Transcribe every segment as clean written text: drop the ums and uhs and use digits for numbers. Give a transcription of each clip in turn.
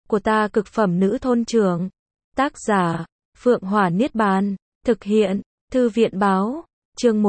của ta cực phẩm nữ thôn trưởng. Tác giả, Phượng Hỏa Niết Bàn. Thực hiện, Thư viện báo. Chương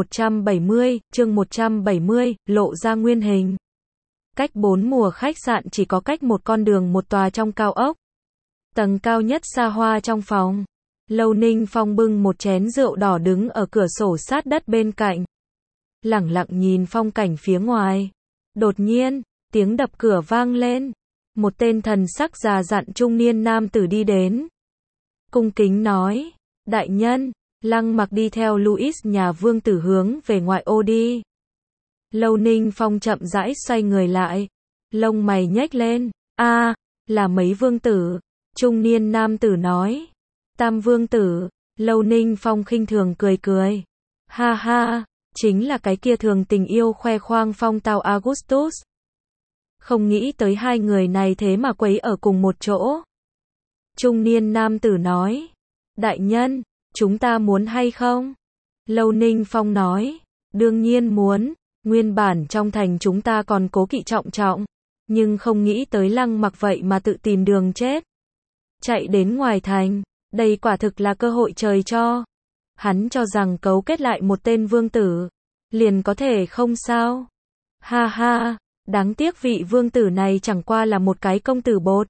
170, lộ ra nguyên hình. Cách 4 mùa khách sạn chỉ có cách một con đường một tòa trong cao ốc. Tầng cao nhất xa hoa trong phòng. Lâu Ninh Phong bưng một chén rượu đỏ đứng ở cửa sổ sát đất bên cạnh. Lẳng lặng nhìn phong cảnh phía ngoài. Đột nhiên, tiếng đập cửa vang lên. Một tên thần sắc già dặn trung niên nam tử đi đến. Cung kính nói, đại nhân, Lăng Mặc đi theo Louis nhà vương tử hướng về ngoại ô đi. Lâu Ninh Phong chậm rãi xoay người lại. Lông mày nhếch lên. Là mấy vương tử. Trung niên nam tử nói. Tam vương tử. Lâu Ninh Phong khinh thường cười cười. Ha ha, chính là cái kia thường tình yêu khoe khoang phong tao Augustus. Không nghĩ tới hai người này thế mà quấy ở cùng một chỗ. Trung niên nam tử nói. Đại nhân, chúng ta muốn hay không? Lâu Ninh Phong nói. Đương nhiên muốn. Nguyên bản trong thành chúng ta còn cố kỵ trọng trọng. Nhưng không nghĩ tới Lăng Mặc vậy mà tự tìm đường chết. Chạy đến ngoài thành. Đây quả thực là cơ hội trời cho. Hắn cho rằng cấu kết lại một tên vương tử. Liền có thể không sao. Ha ha, đáng tiếc vị vương tử này chẳng qua là một cái công tử bột.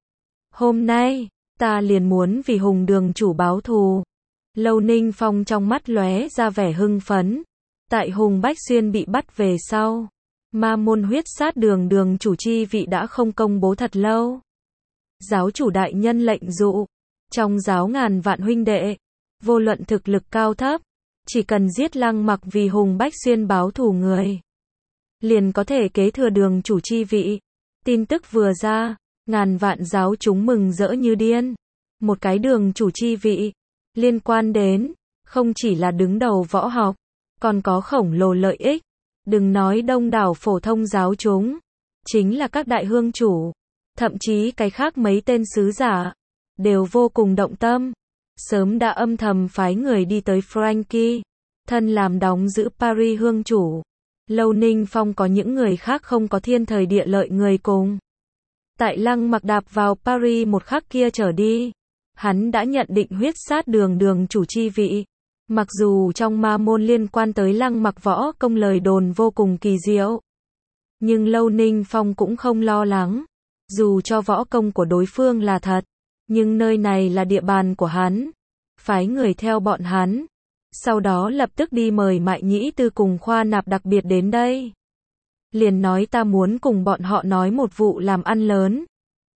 Hôm nay, ta liền muốn vì Hùng đường chủ báo thù. Lâu Ninh Phong trong mắt lóe ra vẻ hưng phấn. Tại Hùng Bách Xuyên bị bắt về sau. Ma môn huyết sát đường chủ chi vị đã không công bố thật lâu. Giáo chủ đại nhân lệnh dụ. Trong giáo ngàn vạn huynh đệ. Vô luận thực lực cao thấp. Chỉ cần giết Lăng Mặc vì Hùng Bách Xuyên báo thù người. Liền có thể kế thừa đường chủ chi vị. Tin tức vừa ra. Ngàn vạn giáo chúng mừng rỡ như điên. Một cái đường chủ chi vị. Liên quan đến. Không chỉ là đứng đầu võ học. Còn có khổng lồ lợi ích. Đừng nói đông đảo phổ thông giáo chúng. Chính là các đại hương chủ. Thậm chí cái khác mấy tên sứ giả. Đều vô cùng động tâm. Sớm đã âm thầm phái người đi tới Frankie. Thân làm đóng giữ Paris hương chủ. Lâu Ninh Phong có những người khác không có thiên thời địa lợi người cùng. Tại Lăng Mặc đạp vào Paris một khắc kia trở đi. Hắn đã nhận định huyết sát đường chủ chi vị. Mặc dù trong ma môn liên quan tới Lăng Mặc võ công lời đồn vô cùng kỳ diệu. Nhưng Lâu Ninh Phong cũng không lo lắng. Dù cho võ công của đối phương là thật. Nhưng nơi này là địa bàn của hắn. Phái người theo bọn hắn. Sau đó lập tức đi mời Mại Nhĩ Tư cùng Khoa Nạp đặc biệt đến đây. Liền nói ta muốn cùng bọn họ nói một vụ làm ăn lớn.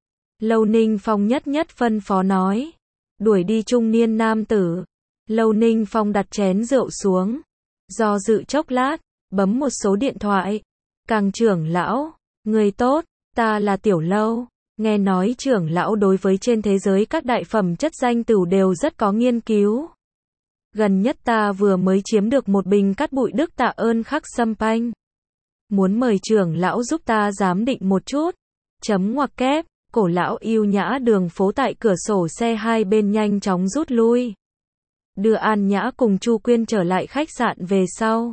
Lâu Ninh Phong nhất phân phó nói. Đuổi đi trung niên nam tử. Lâu Ninh Phong đặt chén rượu xuống. Do dự chốc lát. Bấm một số điện thoại. Càng trưởng lão. Người tốt. Ta là Tiểu Lâu. Nghe nói trưởng lão đối với trên thế giới các đại phẩm chất danh tửu đều rất có nghiên cứu. Gần nhất ta vừa mới chiếm được một bình cát bụi đức tạ ơn khắc sâm panh. Muốn mời trưởng lão giúp ta giám định một chút. Chấm ngoặc kép, cổ lão yêu nhã đường phố tại cửa sổ xe hai bên nhanh chóng rút lui. Đưa An Nhã cùng Chu Quyên trở lại khách sạn về sau.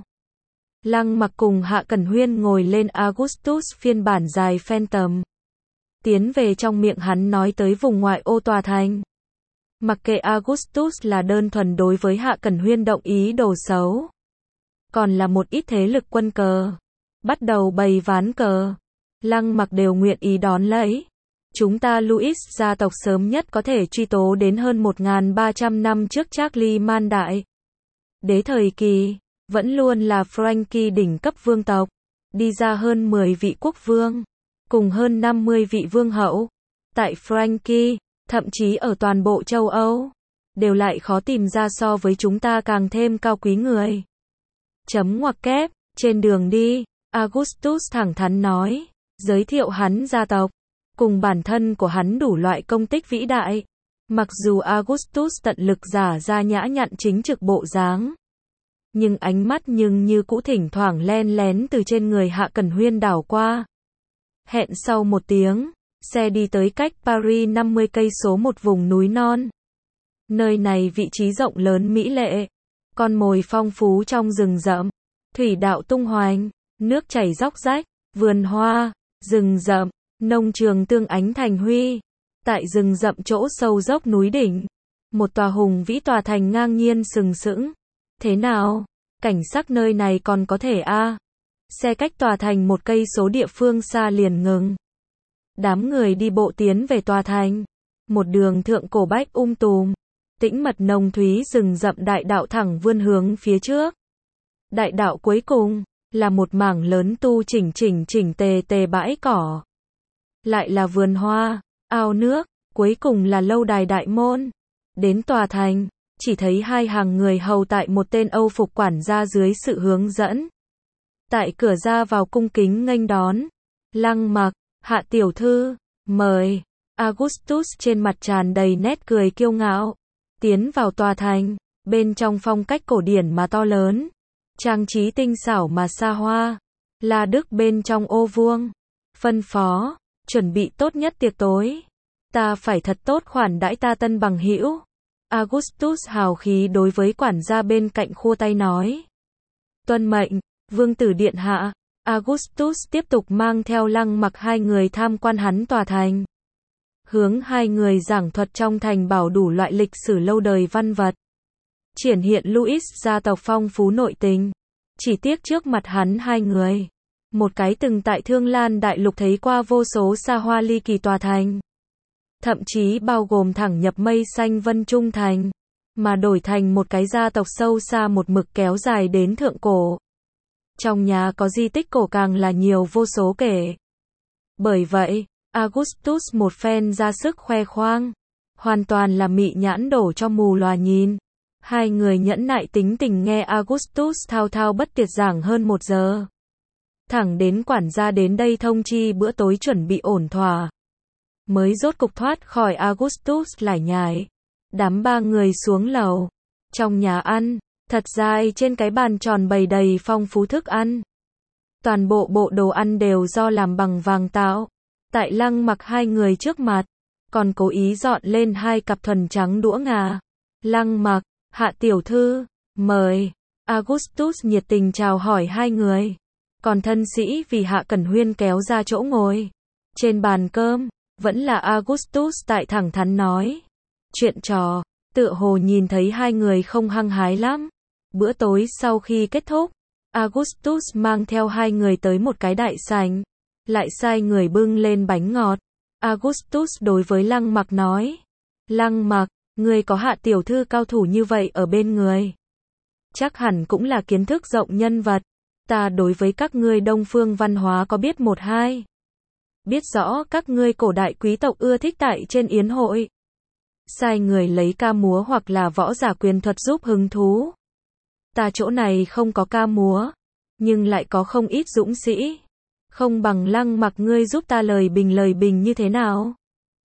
Lăng Mặc cùng Hạ Cẩn Huyên ngồi lên Augustus phiên bản dài Phantom. Tiến về trong miệng hắn nói tới vùng ngoại ô tòa thành. Mặc kệ Augustus là đơn thuần đối với Hạ Cẩn Huyên động ý đồ xấu. Còn là một ít thế lực quân cờ. Bắt đầu bày ván cờ. Lăng Mặc đều nguyện ý đón lấy. Chúng ta Louis gia tộc sớm nhất có thể truy tố đến hơn 1.300 năm trước Charlie Man Đại. Đế thời kỳ, vẫn luôn là Frankie đỉnh cấp vương tộc. Đi ra hơn 10 vị quốc vương. Cùng hơn 50 vị vương hậu. Tại Frankie, thậm chí ở toàn bộ châu Âu. Đều lại khó tìm ra so với chúng ta càng thêm cao quý người. Chấm ngoặc kép, trên đường đi, Augustus thẳng thắn nói. Giới thiệu hắn gia tộc. Cùng bản thân của hắn đủ loại công tích vĩ đại. Mặc dù Augustus tận lực giả ra nhã nhặn chính trực bộ dáng. Nhưng ánh mắt như cũ thỉnh thoảng len lén từ trên người Hạ Cẩn Huyên đảo qua. Hẹn sau một tiếng, xe đi tới cách Paris 50 cây số một vùng núi non. Nơi này vị trí rộng lớn mỹ lệ. Con mồi phong phú trong rừng rậm. Thủy đạo tung hoành. Nước chảy róc rách. Vườn hoa. Rừng rậm. Nông trường tương ánh thành huy. Tại rừng rậm chỗ sâu dốc núi đỉnh, một tòa hùng vĩ tòa thành ngang nhiên sừng sững. Thế nào? Cảnh sắc nơi này còn có thể Xe cách tòa thành một cây số địa phương xa liền ngừng. Đám người đi bộ tiến về tòa thành. Một đường thượng cổ bách tùm. Tĩnh mật nồng thúy rừng rậm đại đạo thẳng vươn hướng phía trước. Đại đạo cuối cùng là một mảng lớn tu chỉnh tề bãi cỏ. Lại là vườn hoa, ao nước, cuối cùng là lâu đài đại môn. Đến tòa thành, chỉ thấy hai hàng người hầu tại một tên Âu phục quản gia dưới sự hướng dẫn. Tại cửa ra vào cung kính nghênh đón. Lăng Mặc, hạ tiểu thư, mời. Augustus trên mặt tràn đầy nét cười kiêu ngạo. Tiến vào tòa thành, bên trong phong cách cổ điển mà to lớn. Trang trí tinh xảo mà xa hoa. La Đức bên trong ô vuông. Phân phó, chuẩn bị tốt nhất tiệc tối. Ta phải thật tốt khoản đãi ta tân bằng hữu. Augustus hào khí đối với quản gia bên cạnh khua tay nói. Tuân mệnh, vương tử điện hạ. Augustus tiếp tục mang theo Lăng Mặc hai người tham quan hắn tòa thành. Hướng hai người giảng thuật trong thành bảo đủ loại lịch sử lâu đời văn vật. Triển hiện Louis gia tộc phong phú nội tình. Chỉ tiếc trước mặt hắn hai người. Một cái từng tại Thương Lan Đại Lục thấy qua vô số xa hoa ly kỳ tòa thành. Thậm chí bao gồm thẳng nhập mây xanh Vân Trung Thành. Mà đổi thành một cái gia tộc sâu xa một mực kéo dài đến thượng cổ. Trong nhà có di tích cổ càng là nhiều vô số kể. Bởi vậy, Augustus một phen ra sức khoe khoang. Hoàn toàn là mị nhãn đổ cho mù lòa nhìn. Hai người nhẫn nại tính tình nghe Augustus thao thao bất tuyệt giảng hơn 1 giờ. Thẳng đến quản gia đến đây thông chi bữa tối chuẩn bị ổn thỏa. Mới rốt cục thoát khỏi Augustus lải nhải. Đám ba người xuống lầu. Trong nhà ăn, thật dài trên cái bàn tròn bày đầy phong phú thức ăn. Toàn bộ bộ đồ ăn đều do làm bằng vàng tạo. Tại Lăng Mặc hai người trước mặt, còn cố ý dọn lên 2 cặp thuần trắng đũa ngà. Lăng Mặc, hạ tiểu thư, mời. Augustus nhiệt tình chào hỏi hai người. Còn thân sĩ vì Hạ Cẩn Huyên kéo ra chỗ ngồi. Trên bàn cơm, vẫn là Augustus tại thẳng thắn nói. Chuyện trò, tựa hồ nhìn thấy hai người không hăng hái lắm. Bữa tối sau khi kết thúc, Augustus mang theo hai người tới một cái đại sảnh. Lại sai người bưng lên bánh ngọt. Augustus đối với Lăng Mặc nói. Lăng Mặc, ngươi có hạ tiểu thư cao thủ như vậy ở bên người. Chắc hẳn cũng là kiến thức rộng nhân vật. Ta đối với các ngươi Đông phương văn hóa có biết 1-2. Biết rõ các ngươi cổ đại quý tộc ưa thích tại trên yến hội. Sai người lấy ca múa hoặc là võ giả quyền thuật giúp hứng thú. Ta chỗ này không có ca múa. Nhưng lại có không ít dũng sĩ. Không bằng Lăng Mặc ngươi giúp ta lời bình như thế nào?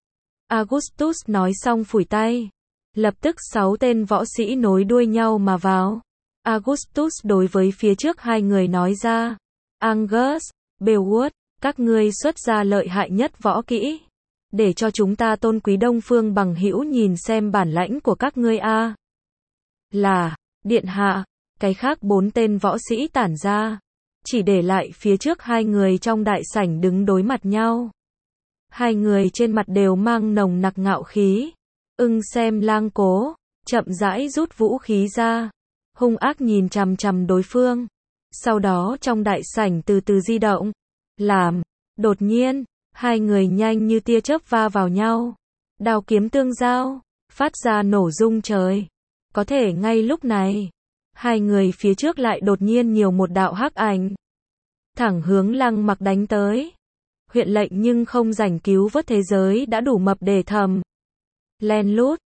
Augustus nói xong phủi tay. Lập tức 6 tên võ sĩ nối đuôi nhau mà vào. Augustus đối với phía trước hai người nói ra. Angus, Beowulf, các ngươi xuất ra lợi hại nhất võ kỹ. Để cho chúng ta tôn quý Đông phương bằng hữu nhìn xem bản lãnh của các ngươi a. Là, điện hạ, cái khác 4 tên võ sĩ tản ra. Chỉ để lại phía trước hai người trong đại sảnh đứng đối mặt nhau. Hai người trên mặt đều mang nồng nặc ngạo khí. Xem Lang Cố, chậm rãi rút vũ khí ra. Hung ác nhìn chằm chằm đối phương. Sau đó trong đại sảnh từ từ di động. Đột nhiên, hai người nhanh như tia chớp va vào nhau. Đao kiếm tương giao, phát ra nổ rung trời. Có thể ngay lúc này, hai người phía trước lại đột nhiên nhiều một đạo hắc ảnh. Thẳng hướng Lăng Mặc đánh tới. Huyện lệnh nhưng không rảnh cứu vớt thế giới đã đủ mập để thầm. Len lút,